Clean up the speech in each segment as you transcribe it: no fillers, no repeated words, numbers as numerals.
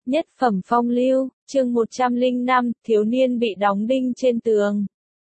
Nhất phẩm phong lưu, chương 105, thiếu niên bị đóng đinh trên tường.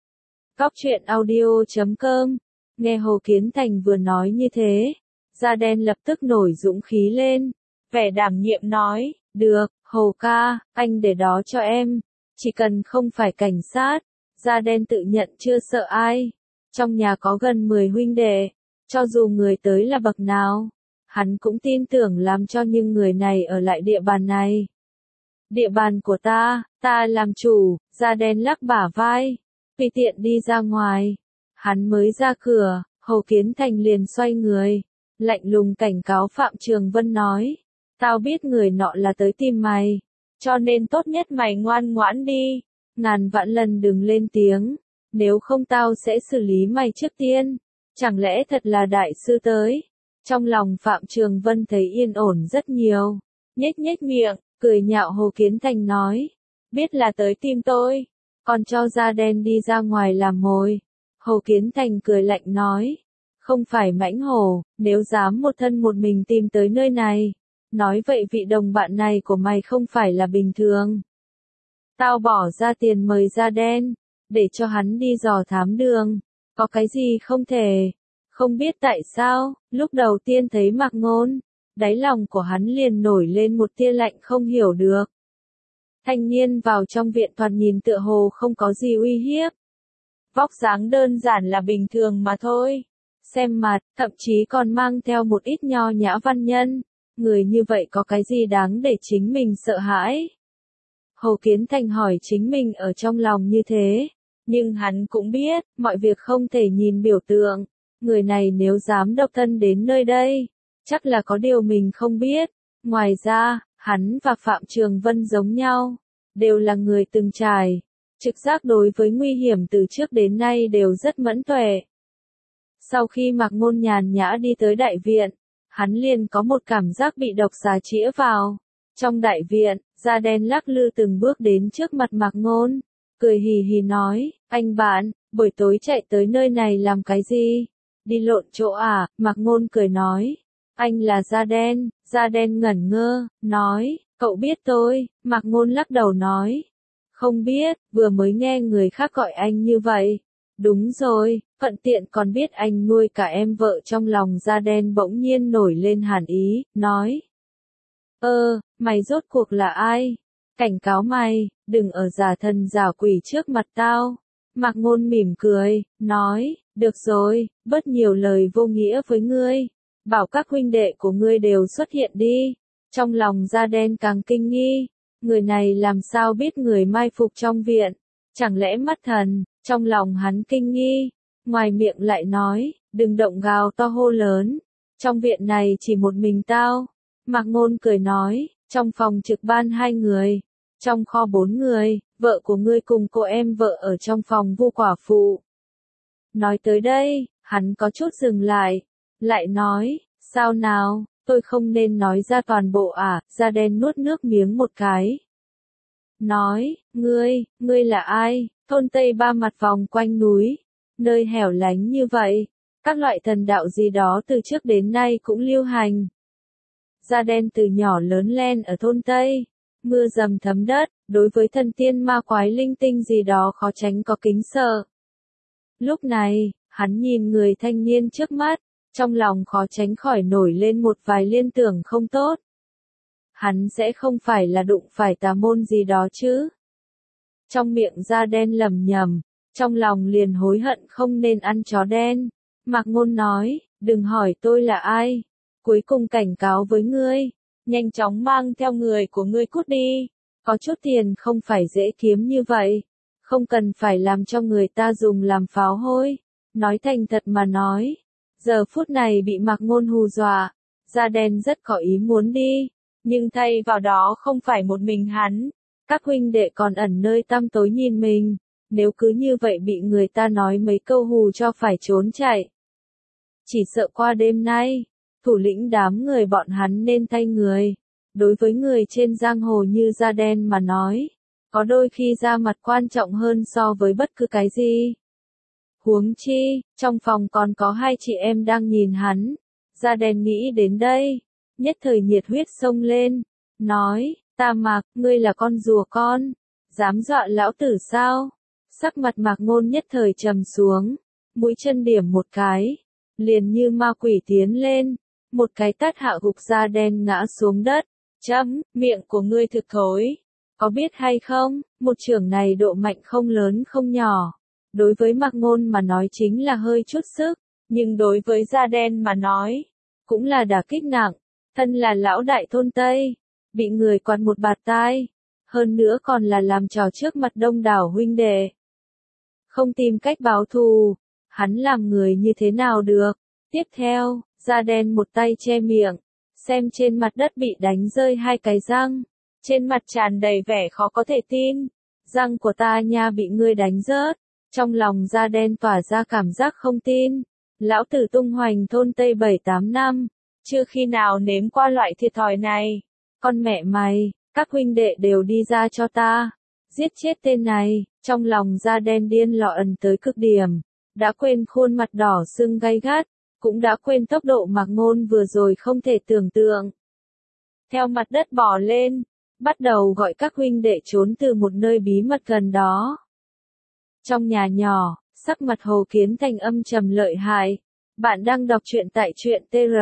Cóc truyện audio.com. Nghe Hồ Kiến Thành vừa nói như thế, da đen lập tức nổi dũng khí lên, vẻ đảm nhiệm nói, được, Hồ ca, anh để đó cho em, chỉ cần không phải cảnh sát. Da đen tự nhận chưa sợ ai, trong nhà có gần 10 huynh đệ, cho dù người tới là bậc nào, hắn cũng tin tưởng làm cho những người này ở lại địa bàn này. Địa bàn của ta làm chủ. Da đen lắc bả vai, tùy tiện đi ra ngoài. Hắn mới ra cửa, Hồ Kiến Thành liền xoay người, lạnh lùng cảnh cáo Phạm Trường Vân nói, tao biết người nọ là tới tìm mày, cho nên tốt nhất mày ngoan ngoãn đi, ngàn vạn lần đừng lên tiếng, nếu không tao sẽ xử lý mày trước tiên. Chẳng lẽ thật là đại sư tới? Trong lòng Phạm Trường Vân thấy yên ổn rất nhiều, nhếch nhếch miệng, cười nhạo Hồ Kiến Thành nói, biết là tới tìm tôi, còn cho da đen đi ra ngoài làm mồi. Hồ Kiến Thành cười lạnh nói, không phải mãnh hổ, nếu dám một thân một mình tìm tới nơi này, nói vậy vị đồng bạn này của mày không phải là bình thường. Tao bỏ ra tiền mời da đen, để cho hắn đi dò thám đường, có cái gì không thể. Không biết tại sao, lúc đầu tiên thấy Mạc Ngôn, đáy lòng của hắn liền nổi lên một tia lạnh không hiểu được. Thanh niên vào trong viện thoạt nhìn tựa hồ không có gì uy hiếp. Vóc dáng đơn giản là bình thường mà thôi. Xem mặt, thậm chí còn mang theo một ít nho nhã văn nhân. Người như vậy có cái gì đáng để chính mình sợ hãi? Hồ Kiến Thành hỏi chính mình ở trong lòng như thế. Nhưng hắn cũng biết, mọi việc không thể nhìn biểu tượng. Người này nếu dám độc thân đến nơi đây, chắc là có điều mình không biết. Ngoài ra, hắn và Phạm Trường Vân giống nhau, đều là người từng trải, trực giác đối với nguy hiểm từ trước đến nay đều rất mẫn tuệ. Sau khi Mạc Ngôn nhàn nhã đi tới đại viện, hắn liền có một cảm giác bị độc xà chĩa vào. Trong đại viện, da đen lắc lư từng bước đến trước mặt Mạc Ngôn, cười hì hì nói, anh bạn, buổi tối chạy tới nơi này làm cái gì? Đi lộn chỗ à? Mạc Ngôn cười nói, anh là da đen ngẩn ngơ, nói, cậu biết tôi. Mạc Ngôn lắc đầu nói, không biết, vừa mới nghe người khác gọi anh như vậy. Đúng rồi, thuận tiện còn biết anh nuôi cả em vợ. Trong lòng da đen bỗng nhiên nổi lên hàn ý, nói, mày rốt cuộc là ai? Cảnh cáo mày, đừng ở giả thần giả quỷ trước mặt tao. Mạc Ngôn mỉm cười, nói, được rồi, bớt nhiều lời vô nghĩa với ngươi, bảo các huynh đệ của ngươi đều xuất hiện đi. Trong lòng da đen càng kinh nghi, người này làm sao biết người mai phục trong viện, chẳng lẽ mắt thần? Trong lòng hắn kinh nghi, ngoài miệng lại nói, đừng động gào to hô lớn, trong viện này chỉ một mình tao. Mạc Ngôn cười nói, trong phòng trực ban 2 người, trong kho 4 người, vợ của ngươi cùng cô em vợ ở trong phòng Vu quả phụ. Nói tới đây, hắn có chút dừng lại nói, sao nào, tôi không nên nói ra toàn bộ à? Da đen nuốt nước miếng một cái, nói, ngươi là ai? Thôn Tây Ba mặt vòng quanh núi, nơi hẻo lánh như vậy, các loại thần đạo gì đó từ trước đến nay cũng lưu hành. Da đen từ nhỏ lớn lên ở thôn Tây, mưa dầm thấm đất, đối với thần tiên ma quái linh tinh gì đó khó tránh có kính sợ. Lúc này, hắn nhìn người thanh niên trước mắt, trong lòng khó tránh khỏi nổi lên một vài liên tưởng không tốt. Hắn sẽ không phải là đụng phải tà môn gì đó chứ? Trong miệng da đen lẩm nhẩm, trong lòng liền hối hận không nên ăn chó đen. Mạc Ngôn nói, đừng hỏi tôi là ai, cuối cùng cảnh cáo với ngươi, nhanh chóng mang theo người của ngươi cút đi, có chút tiền không phải dễ kiếm như vậy, không cần phải làm cho người ta dùng làm pháo hôi. Nói thành thật mà nói, giờ phút này bị Mạc Ngôn hù dọa, da đen rất có ý muốn đi, nhưng thay vào đó không phải một mình hắn, các huynh đệ còn ẩn nơi tăm tối nhìn mình, nếu cứ như vậy bị người ta nói mấy câu hù cho phải trốn chạy. Chỉ sợ qua đêm nay, thủ lĩnh đám người bọn hắn nên thay người. Đối với người trên giang hồ như da đen mà nói, có đôi khi da mặt quan trọng hơn so với bất cứ cái gì. Huống chi, trong phòng còn có 2 chị em đang nhìn hắn. Da đen nghĩ đến đây, nhất thời nhiệt huyết sông lên, nói, Ta Mạc, ngươi là con rùa con, dám dọa lão tử sao? Sắc mặt Mạc Ngôn nhất thời trầm xuống, mũi chân điểm một cái, liền như ma quỷ tiến lên, một cái tát hạ gục Da Đen ngã xuống đất. Miệng của ngươi thực thối, có biết hay không, một chưởng này độ mạnh không lớn không nhỏ. Đối với Mạc Ngôn mà nói chính là hơi chút sức, nhưng đối với Da Đen mà nói, cũng là đả kích nặng. Thân là lão đại thôn Tây, bị người quạt một bạt tai, hơn nữa còn là làm trò trước mặt đông đảo huynh đệ. Không tìm cách báo thù, hắn làm người như thế nào được. Tiếp theo, Da Đen một tay che miệng, xem trên mặt đất bị đánh rơi hai cái răng, trên mặt tràn đầy vẻ khó có thể tin. Răng của ta nha bị ngươi đánh rớt, trong lòng Da Đen tỏa ra cảm giác không tin. Lão tử tung hoành thôn Tây 7-8 năm, chưa khi nào nếm qua loại thiệt thòi này. Con mẹ mày, các huynh đệ đều đi ra cho ta, giết chết tên này. Trong lòng Da Đen điên loạn tới cực điểm, đã quên khuôn mặt đỏ sưng gay gắt, cũng đã quên tốc độ Mạc Ngôn vừa rồi không thể tưởng tượng. Theo mặt đất bò lên, bắt đầu gọi các huynh đệ trốn từ một nơi bí mật gần đó. Trong nhà nhỏ, sắc mặt Hồ Kiến Thành âm trầm lợi hại. Bạn đang đọc truyện tại truyện TR.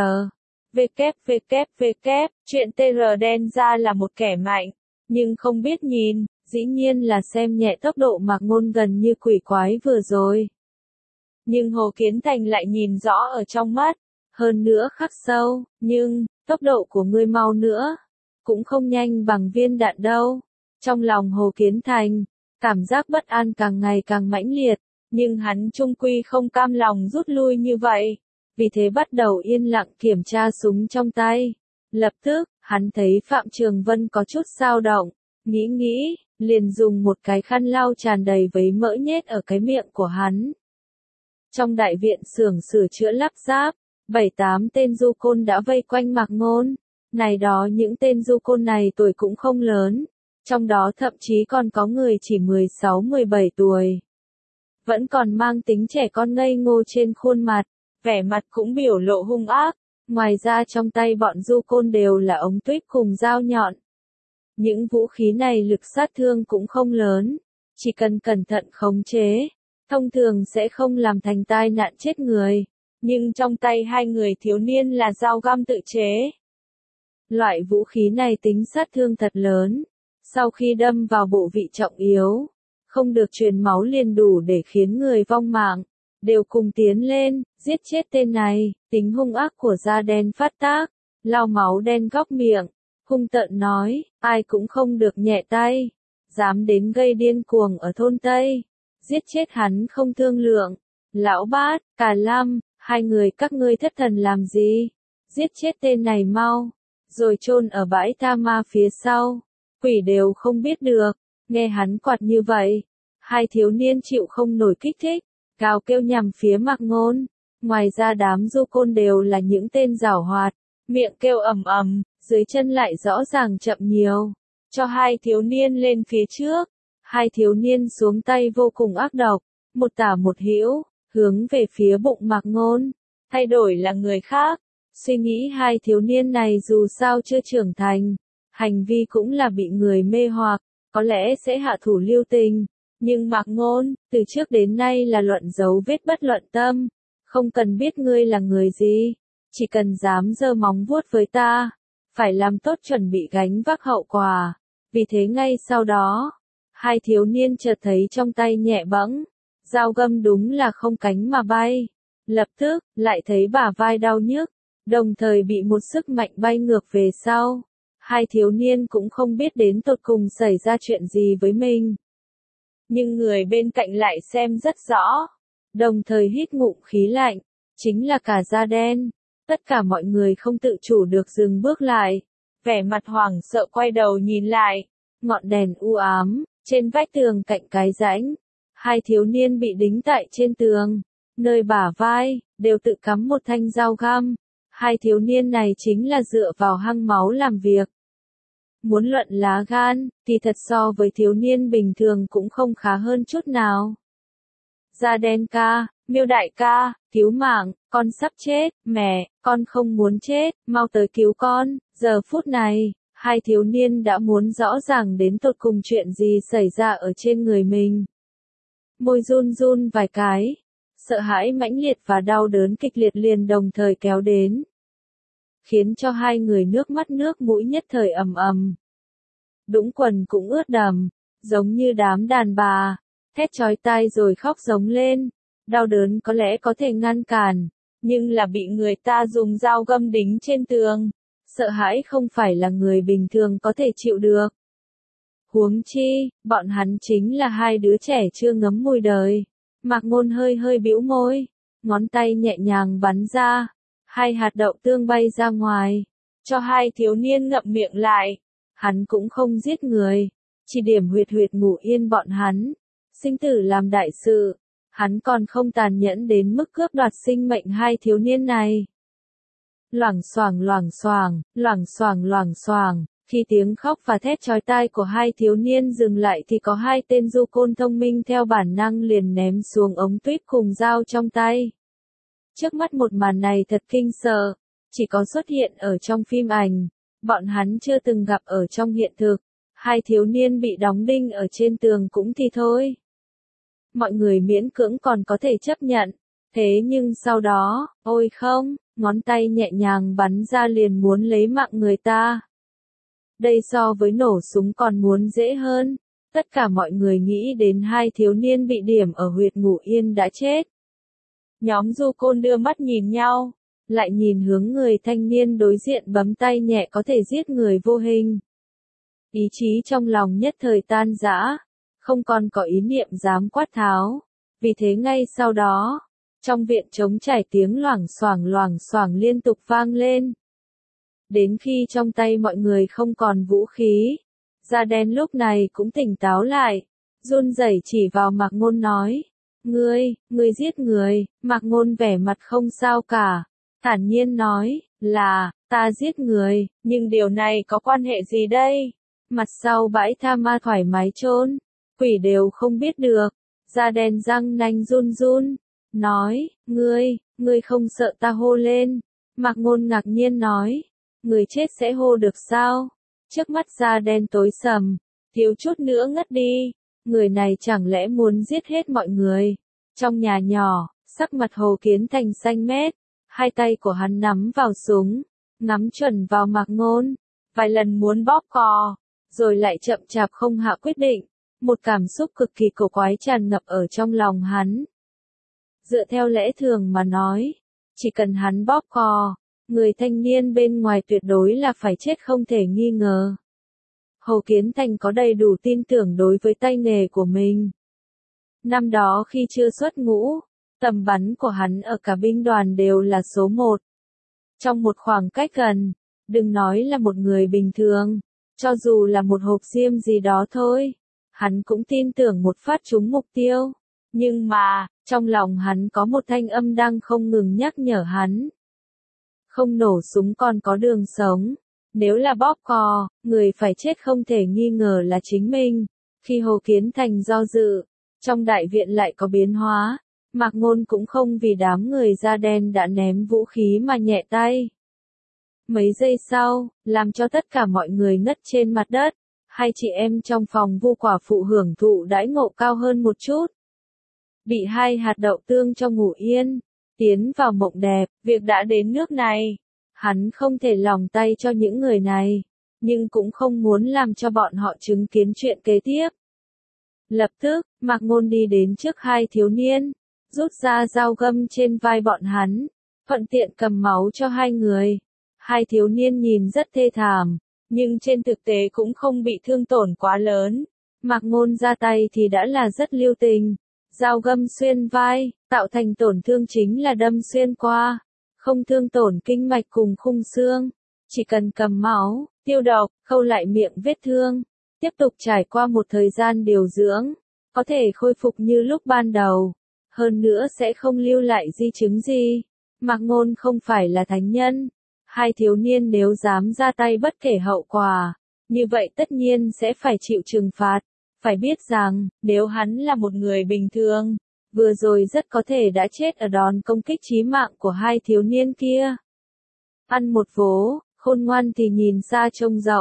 Truyện TR Đen ra là một kẻ mạnh, nhưng không biết nhìn, dĩ nhiên là xem nhẹ tốc độ Mạc Ngôn gần như quỷ quái vừa rồi. Nhưng Hồ Kiến Thành lại nhìn rõ ở trong mắt, hơn nữa khắc sâu, nhưng, tốc độ của ngươi mau nữa, cũng không nhanh bằng viên đạn đâu. Trong lòng Hồ Kiến Thành, cảm giác bất an càng ngày càng mãnh liệt, nhưng hắn chung quy không cam lòng rút lui như vậy, vì thế bắt đầu yên lặng kiểm tra súng trong tay. Lập tức, hắn thấy Phạm Trường Vân có chút dao động, nghĩ, liền dùng một cái khăn lau tràn đầy vấy mỡ nhét ở cái miệng của hắn. Trong đại viện xưởng sửa chữa lắp ráp, 7-8 tên du côn đã vây quanh Mạc Ngôn. Này đó những tên du côn này tuổi cũng không lớn, trong đó thậm chí còn có người chỉ 16-17 tuổi. Vẫn còn mang tính trẻ con ngây ngô trên khuôn mặt, vẻ mặt cũng biểu lộ hung ác. Ngoài ra trong tay bọn du côn đều là ống tuyết cùng dao nhọn. Những vũ khí này lực sát thương cũng không lớn, chỉ cần cẩn thận khống chế, thông thường sẽ không làm thành tai nạn chết người. Nhưng trong tay hai người thiếu niên là dao găm tự chế. Loại vũ khí này tính sát thương thật lớn, sau khi đâm vào bộ vị trọng yếu, không được truyền máu liền đủ để khiến người vong mạng. Đều cùng tiến lên, giết chết tên này. Tính hung ác của Da Đen phát tác, lau máu đen góc miệng, hung tợn nói, ai cũng không được nhẹ tay, dám đến gây điên cuồng ở thôn Tây, giết chết hắn không thương lượng. Lão Bát, Cả Lam, hai người các ngươi thất thần làm gì? Giết chết tên này mau, rồi chôn ở bãi tha ma phía sau. Quỷ đều không biết được. Nghe hắn quạt như vậy, hai thiếu niên chịu không nổi kích thích, gào kêu nhằm phía Mạc Ngôn. Ngoài ra đám du côn đều là những tên giảo hoạt, miệng kêu ầm ầm, dưới chân lại rõ ràng chậm nhiều, cho hai thiếu niên lên phía trước. Hai thiếu niên xuống tay vô cùng ác độc, một tả một hữu, hướng về phía bụng Mạc Ngôn, thay đổi là người khác. Suy nghĩ hai thiếu niên này dù sao chưa trưởng thành, hành vi cũng là bị người mê hoặc, có lẽ sẽ hạ thủ lưu tình. Nhưng Mạc Ngôn, từ trước đến nay là luận dấu vết bất luận tâm, không cần biết ngươi là người gì, chỉ cần dám giơ móng vuốt với ta, phải làm tốt chuẩn bị gánh vác hậu quả. Vì thế ngay sau đó, hai thiếu niên chợt thấy trong tay nhẹ bẫng, dao găm đúng là không cánh mà bay. Lập tức, lại thấy bả vai đau nhức, đồng thời bị một sức mạnh bay ngược về sau. Hai thiếu niên cũng không biết đến tột cùng xảy ra chuyện gì với mình. Nhưng người bên cạnh lại xem rất rõ, đồng thời hít ngụm khí lạnh, chính là cả Da Đen. Tất cả mọi người không tự chủ được dừng bước lại, vẻ mặt hoảng sợ quay đầu nhìn lại, ngọn đèn u ám, trên vách tường cạnh cái rãnh, hai thiếu niên bị đính tại trên tường, nơi bả vai, đều tự cắm một thanh dao găm. Hai thiếu niên này chính là dựa vào hăng máu làm việc. Muốn luận lá gan, thì thật so với thiếu niên bình thường cũng không khá hơn chút nào. Da Đen ca, Miêu đại ca, cứu mạng, con sắp chết, mẹ, con không muốn chết, mau tới cứu con. Giờ phút này, Hai thiếu niên đã muốn rõ ràng đến tột cùng chuyện gì xảy ra ở trên người mình. Môi run run vài cái, sợ hãi mãnh liệt và đau đớn kịch liệt liền đồng thời kéo đến, khiến cho hai người nước mắt nước mũi nhất thời ầm ầm. Đũng quần cũng ướt đầm, giống như đám đàn bà, thét chói tai rồi khóc giống lên. Đau đớn có lẽ có thể ngăn cản, nhưng là bị người ta dùng dao găm đính trên tường. Sợ hãi không phải là người bình thường có thể chịu được. Huống chi, bọn hắn chính là hai đứa trẻ chưa ngấm mùi đời. Mạc Ngôn hơi hơi bĩu môi, ngón tay nhẹ nhàng bắn ra, hai hạt đậu tương bay ra ngoài, cho hai thiếu niên ngậm miệng lại. Hắn cũng không giết người, chỉ điểm huyệt huyệt ngủ yên bọn hắn. Sinh tử làm đại sự, hắn còn không tàn nhẫn đến mức cướp đoạt sinh mệnh hai thiếu niên này. Loảng xoảng loảng xoảng, loảng xoảng loảng xoảng, khi tiếng khóc và thét chói tai của hai thiếu niên dừng lại thì có hai tên du côn thông minh theo bản năng liền ném xuống ống tuyếp cùng dao trong tay. Trước mắt một màn này thật kinh sợ, chỉ có xuất hiện ở trong phim ảnh, bọn hắn chưa từng gặp ở trong hiện thực. Hai thiếu niên bị đóng đinh ở trên tường cũng thì thôi. Mọi người miễn cưỡng còn có thể chấp nhận, thế nhưng sau đó, ôi không, ngón tay nhẹ nhàng bắn ra liền muốn lấy mạng người ta. Đây so với nổ súng còn muốn dễ hơn. Tất cả mọi người nghĩ đến hai thiếu niên bị điểm ở huyệt ngủ yên đã chết. Nhóm du côn đưa mắt nhìn nhau, lại nhìn hướng người thanh niên đối diện bấm tay nhẹ có thể giết người vô hình. Ý chí trong lòng nhất thời tan rã, không còn có ý niệm dám quát tháo. Vì thế ngay sau đó, trong viện trống trải tiếng loảng xoảng liên tục vang lên. Đến khi trong tay mọi người không còn vũ khí, da đen lúc này cũng tỉnh táo lại, run rẩy chỉ vào Mạc Ngôn nói, ngươi giết người. Mạc Ngôn vẻ mặt không sao cả, thản nhiên nói, là, ta giết người, nhưng điều này có quan hệ gì đây? Mặt sau bãi tha ma thoải mái chôn, quỷ đều không biết được. Da đen răng nanh run run, nói, ngươi không sợ ta hô lên? Mạc Ngôn ngạc nhiên nói, người chết sẽ hô được sao? Trước mắt da đen tối sầm, thiếu chút nữa ngất đi. Người này chẳng lẽ muốn giết hết mọi người? Trong nhà nhỏ, sắc mặt Hồ Kiến Thành xanh mét, hai tay của hắn nắm vào súng, ngắm chuẩn vào Mạc Ngôn, vài lần muốn bóp cò, rồi lại chậm chạp không hạ quyết định. Một cảm xúc cực kỳ cổ quái tràn ngập ở trong lòng hắn. Dựa theo lẽ thường mà nói, chỉ cần hắn bóp cò, người thanh niên bên ngoài tuyệt đối là phải chết không thể nghi ngờ. Hồ Kiến Thành có đầy đủ tin tưởng đối với tay nghề của mình. Năm đó khi chưa xuất ngũ, tầm bắn của hắn ở cả binh đoàn đều là số 1. Trong một khoảng cách gần, đừng nói là một người bình thường, cho dù là một hộp diêm gì đó thôi, hắn cũng tin tưởng một phát trúng mục tiêu. Nhưng mà, trong lòng hắn có một thanh âm đang không ngừng nhắc nhở hắn. Không nổ súng còn có đường sống. Nếu là bóp cò, người phải chết không thể nghi ngờ là chính mình. Khi Hồ Kiến Thành do dự, trong đại viện lại có biến hóa. Mạc Ngôn cũng không vì đám người da đen đã ném vũ khí mà nhẹ tay. Mấy giây sau, làm cho tất cả mọi người ngất trên mặt đất. Hai chị em trong phòng Vu quả phụ hưởng thụ đãi ngộ cao hơn một chút. Bị hai hạt đậu tương cho ngủ yên, tiến vào mộng đẹp, việc đã đến nước này. Hắn không thể lòng tay cho những người này, nhưng cũng không muốn làm cho bọn họ chứng kiến chuyện kế tiếp. Lập tức, Mạc Ngôn đi đến trước hai thiếu niên, rút ra dao găm trên vai bọn hắn, thuận tiện cầm máu cho hai người. Hai thiếu niên nhìn rất thê thảm, nhưng trên thực tế cũng không bị thương tổn quá lớn. Mạc Ngôn ra tay thì đã là rất lưu tình. Dao găm xuyên vai, tạo thành tổn thương chính là đâm xuyên qua, không thương tổn kinh mạch cùng khung xương. Chỉ cần cầm máu, tiêu độc, khâu lại miệng vết thương, tiếp tục trải qua một thời gian điều dưỡng, có thể khôi phục như lúc ban đầu. Hơn nữa sẽ không lưu lại di chứng gì. Mạc Ngôn không phải là thánh nhân. Hai thiếu niên nếu dám ra tay bất kể hậu quả, như vậy tất nhiên sẽ phải chịu trừng phạt. Phải biết rằng, nếu hắn là một người bình thường, vừa rồi rất có thể đã chết ở đòn công kích chí mạng của hai thiếu niên kia. Ăn một vố, khôn ngoan thì nhìn xa trông rộng,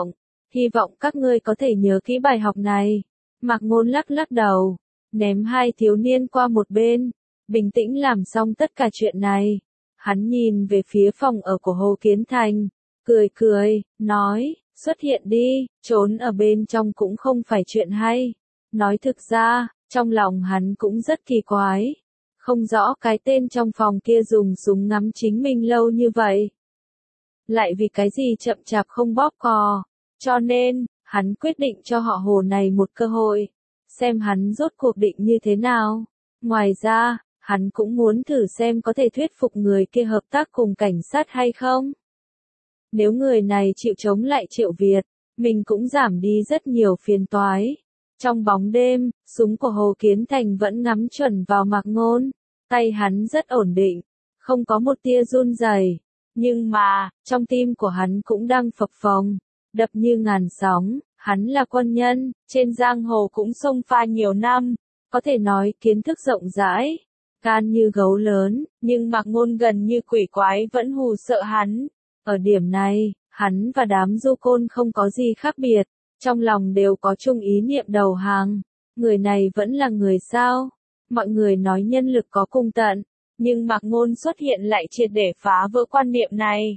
Hy vọng các ngươi có thể nhớ kỹ bài học này. Mạc Ngôn lắc lắc đầu, ném hai thiếu niên qua một bên, bình tĩnh làm xong tất cả chuyện này. Hắn nhìn về phía phòng ở của Hồ Kiến Thành, cười cười, nói, xuất hiện đi, trốn ở bên trong cũng không phải chuyện hay. Nói thực ra, trong lòng hắn cũng rất kỳ quái. Không rõ cái tên trong phòng kia dùng súng ngắm chính mình lâu như vậy. Lại vì cái gì chậm chạp không bóp cò. Cho nên, hắn quyết định cho họ Hồ này một cơ hội. Xem hắn rốt cuộc định như thế nào. Ngoài ra, hắn cũng muốn thử xem có thể thuyết phục người kia hợp tác cùng cảnh sát hay không. Nếu người này chịu chống lại Triệu Việt, mình cũng giảm đi rất nhiều phiền toái. Trong bóng đêm, súng của Hồ Kiến Thành vẫn ngắm chuẩn vào Mạc Ngôn. Tay hắn rất ổn định, không có một tia run rẩy. Nhưng mà, trong tim của hắn cũng đang phập phồng, đập như ngàn sóng. Hắn là quân nhân, trên giang hồ cũng xông pha nhiều năm, có thể nói kiến thức rộng rãi, gan như gấu lớn, nhưng Mạc Ngôn gần như quỷ quái vẫn hù sợ hắn. Ở điểm này, hắn và đám du côn không có gì khác biệt, trong lòng đều có chung ý niệm đầu hàng. Người này vẫn là người sao? Mọi người nói nhân lực có cùng tận, nhưng Mạc Ngôn xuất hiện lại triệt để phá vỡ quan niệm này.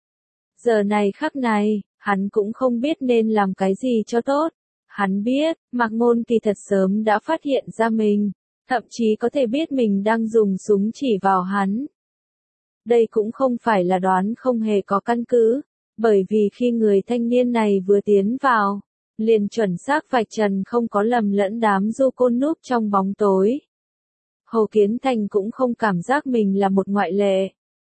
Giờ này khắc này, hắn cũng không biết nên làm cái gì cho tốt. Hắn biết, Mạc Ngôn kỳ thật sớm đã phát hiện ra mình, thậm chí có thể biết mình đang dùng súng chỉ vào hắn. Đây cũng không phải là đoán không hề có căn cứ, bởi vì khi người thanh niên này vừa tiến vào, liền chuẩn xác vạch trần không có lầm lẫn đám du côn núp trong bóng tối. Hồ Kiến Thành cũng không cảm giác mình là một ngoại lệ.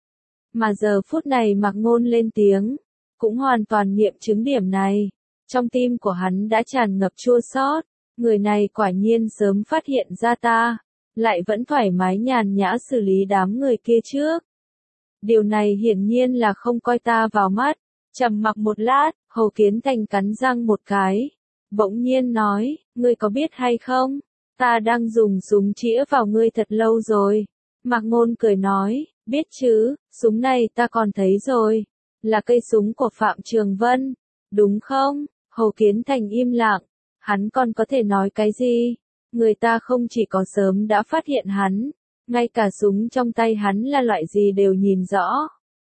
Mà giờ phút này Mạc Ngôn lên tiếng, cũng hoàn toàn nghiệm chứng điểm này. Trong tim của hắn đã tràn ngập chua xót, người này quả nhiên sớm phát hiện ra ta, lại vẫn thoải mái nhàn nhã xử lý đám người kia trước. Điều này hiển nhiên là không coi ta vào mắt. Trầm mặc một lát, Hồ Kiến Thành cắn răng một cái, bỗng nhiên nói, ngươi có biết hay không? Ta đang dùng súng chĩa vào ngươi thật lâu rồi. Mạc Ngôn cười nói, biết chứ, súng này ta còn thấy rồi. Là cây súng của Phạm Trường Vân, đúng không? Hồ Kiến Thành im lặng, hắn còn có thể nói cái gì? Người ta không chỉ có sớm đã phát hiện hắn, ngay cả súng trong tay hắn là loại gì đều nhìn rõ.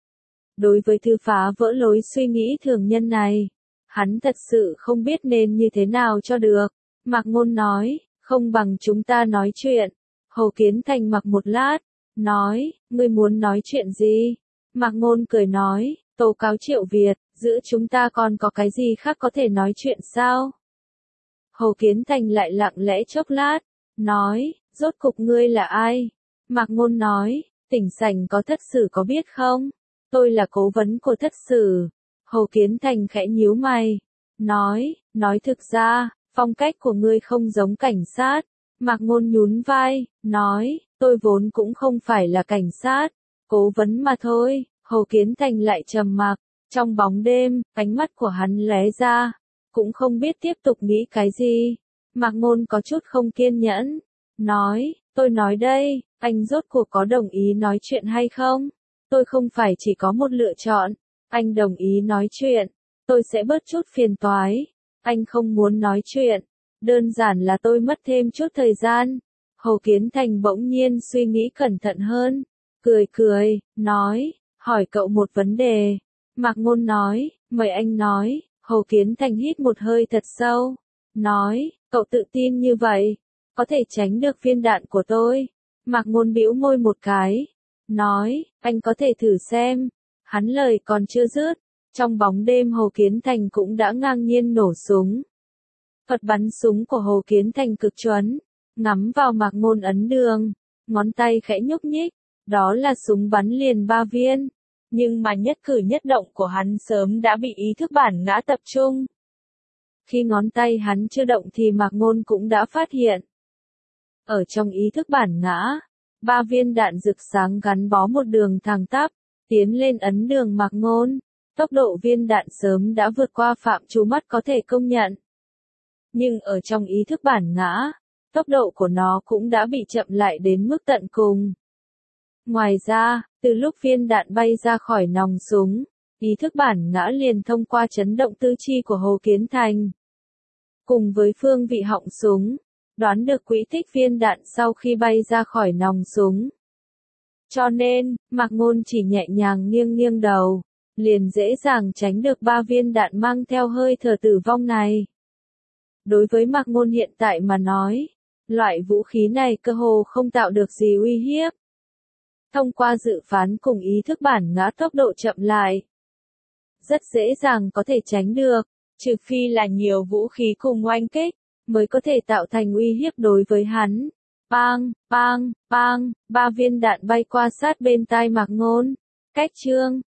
Đối với thứ phá vỡ lối suy nghĩ thường nhân này, hắn thật sự không biết nên như thế nào cho được. Mạc Ngôn nói, không bằng chúng ta nói chuyện. Hồ Kiến Thành mặc một lát, nói, ngươi muốn nói chuyện gì? Mạc Ngôn cười nói, tố cáo Triệu Việt, giữa chúng ta còn có cái gì khác có thể nói chuyện sao? Hồ Kiến Thành lại lặng lẽ chốc lát, nói, rốt cục ngươi là ai? Mạc Ngôn nói, Tỉnh Sảnh có thất sử có biết không? Tôi là cố vấn của thất sử. Hồ Kiến Thành khẽ nhíu mày, nói thực ra, phong cách của ngươi không giống cảnh sát. Mạc Ngôn nhún vai, nói, tôi vốn cũng không phải là cảnh sát, cố vấn mà thôi. Hồ Kiến Thành lại trầm mặc, trong bóng đêm, ánh mắt của hắn lóe ra, cũng không biết tiếp tục nghĩ cái gì. Mạc Ngôn có chút không kiên nhẫn, nói, tôi nói đây, anh rốt cuộc có đồng ý nói chuyện hay không? Tôi không phải chỉ có một lựa chọn, anh đồng ý nói chuyện, tôi sẽ bớt chút phiền toái. Anh không muốn nói chuyện, đơn giản là tôi mất thêm chút thời gian. Hồ Kiến Thành bỗng nhiên suy nghĩ cẩn thận hơn, cười, nói, hỏi cậu một vấn đề. Mạc Ngôn nói, mời anh nói. Hồ Kiến Thành hít một hơi thật sâu, nói, cậu tự tin như vậy, có thể tránh được viên đạn của tôi. Mạc Ngôn bĩu môi một cái, nói, anh có thể thử xem. Hắn lời còn chưa dứt, trong bóng đêm Hồ Kiến Thành cũng đã ngang nhiên nổ súng. Thuật bắn súng của Hồ Kiến Thành cực chuẩn, ngắm vào Mạc Ngôn ấn đường, ngón tay khẽ nhúc nhích, đó là súng bắn liền 3 viên. Nhưng mà nhất cử nhất động của hắn sớm đã bị ý thức bản ngã tập trung. Khi ngón tay hắn chưa động thì Mạc Ngôn cũng đã phát hiện. Ở trong ý thức bản ngã, 3 viên đạn rực sáng gắn bó một đường thẳng tắp, tiến lên ấn đường Mạc Ngôn. Tốc độ viên đạn sớm đã vượt qua phạm trù mắt có thể công nhận. Nhưng ở trong ý thức bản ngã, tốc độ của nó cũng đã bị chậm lại đến mức tận cùng. Ngoài ra, từ lúc viên đạn bay ra khỏi nòng súng, ý thức bản ngã liền thông qua chấn động tư chi của Hồ Kiến Thành. Cùng với phương vị họng súng, đoán được quỹ tích viên đạn sau khi bay ra khỏi nòng súng. Cho nên, Mạc Ngôn chỉ nhẹ nhàng nghiêng nghiêng đầu, liền dễ dàng tránh được 3 viên đạn mang theo hơi thở tử vong này. Đối với Mạc Ngôn hiện tại mà nói, loại vũ khí này cơ hồ không tạo được gì uy hiếp. Thông qua dự phán cùng ý thức bản ngã tốc độ chậm lại, rất dễ dàng có thể tránh được, trừ phi là nhiều vũ khí cùng oanh kích, mới có thể tạo thành uy hiếp đối với hắn. Bang, bang, bang, 3 viên đạn bay qua sát bên tai Mạc Ngôn. Cách chương